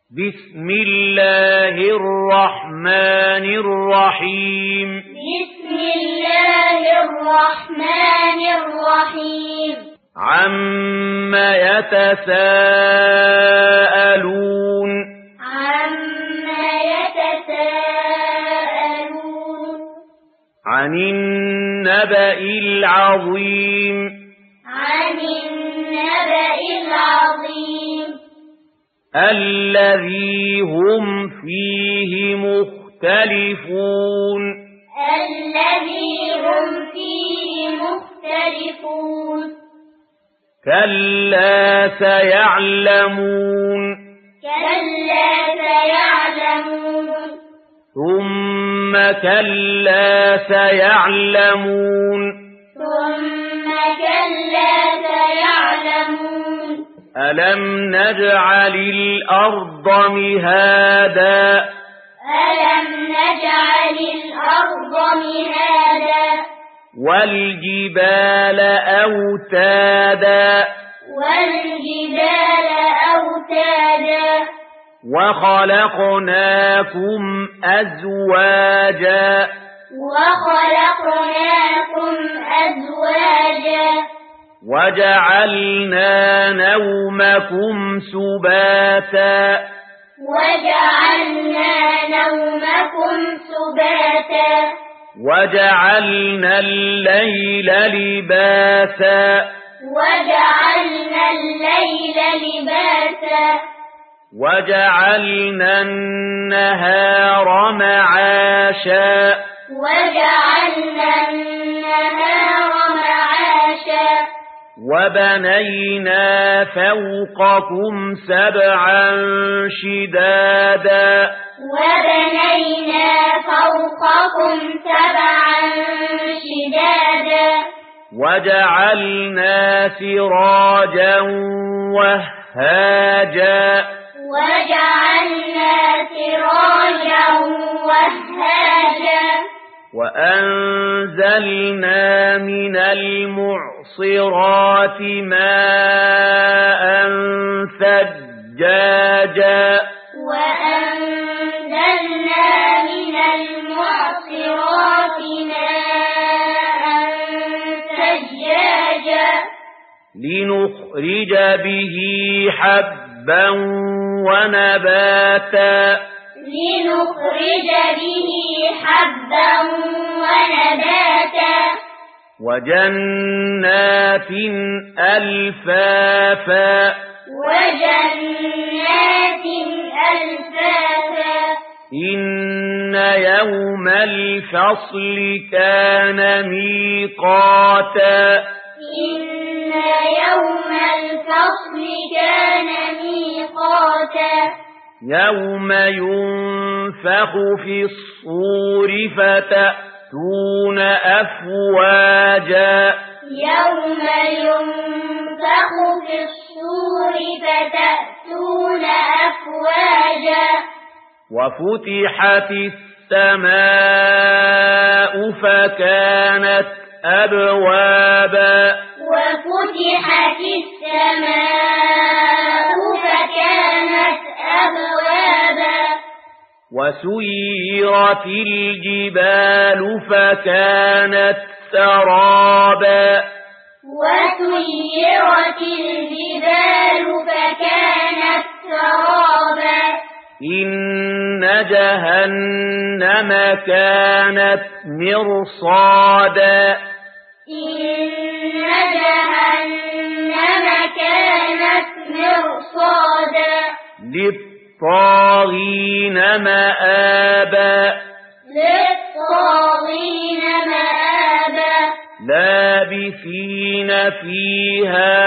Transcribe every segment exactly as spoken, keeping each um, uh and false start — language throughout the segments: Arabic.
بسم الله الرحمن الرحيم بسم الله الرحمن الرحيم عم يتساءلون عم يتساءلون عن النبأ العظيم عن النبأ العظيم الذي هم فيه مختلفون الذي هم فيه مختلفون كلا سيعلمون كلا سيعلمون ثم كلا سيعلمون ثم كلا سيعلمون ألم نجعل الأرض مهادا ألم نجعل الأرض مهادا والجبال أوتادا والجبال أوتادا وخلقناكم أزواجا وخلقناكم أزواجا وجعلنا نومكم سباتا وجعلنا نومكم سباتا وجعلنا الليل لباسا وجعلنا الليل لباسا وجعلنا النهار معاشا وجعلنا النهار معاشا وبنينا فوقكم سبعا شدادا وبنينا فوقكم سبعا شدادا وجعلنا سراجا وهاجا وجعلنا سراجا وهاجا وأنزلنا من المعصرات ماء ثجاجا وأنزلنا من المعصرات ماء ثجاجا لنخرج به حبا ونباتا لنخرج به حبا ونباتا وجنات ألفافا وجنات ألفافا إن يوم الفصل كان ميقاتا إن يوم الفصل كان ميقاتا يوم ينفخ في الصور فتأتون أفواجا يوم ينفخ في الصور فتأتون أفواجا وفتحت السماء فكانت أبوابا وفتحت السماء فكانت أبوابا وسيرت الجبال فكانت سرابا وسيرت الجبال فكانت سرابا إن جهنم كانت مرصادا إن جهنم كانت مرصادا للطاغين مآبا للطاغين مآبا لابثين فيها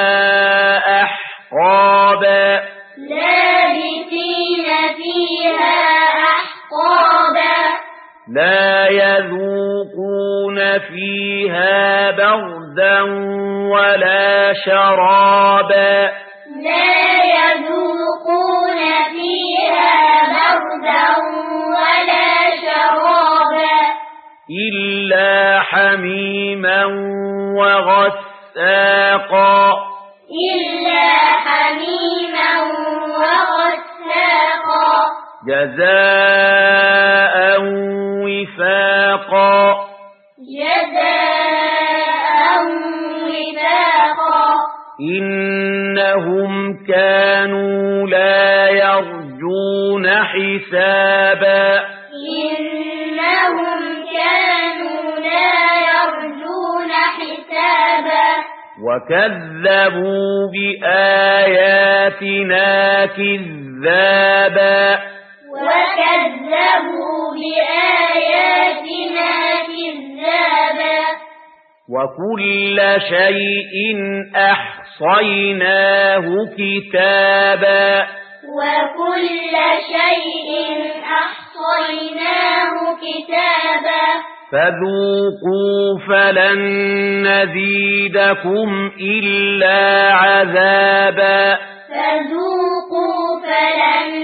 أحقابا لابثين فيها أحقابا لا يذوقون فيها بردا ولا شرابا لا يذوقون فيها بردا ولا شرابا إلا حميما وغساقا إلا حميما وغساقا جزاء وفاقا جزاء وفاقا إنهم كانوا لا يرجون حسابا إنهم كانوا لا يرجون حسابا وكذبوا بآياتنا كذابا وكذبوا بآياتنا كذابا وكل شيء أحصيناه كتابا وكل شيء أحصيناه كتابا فذوقوا فلن نزيدكم إلا عذابا فذوقوا فلن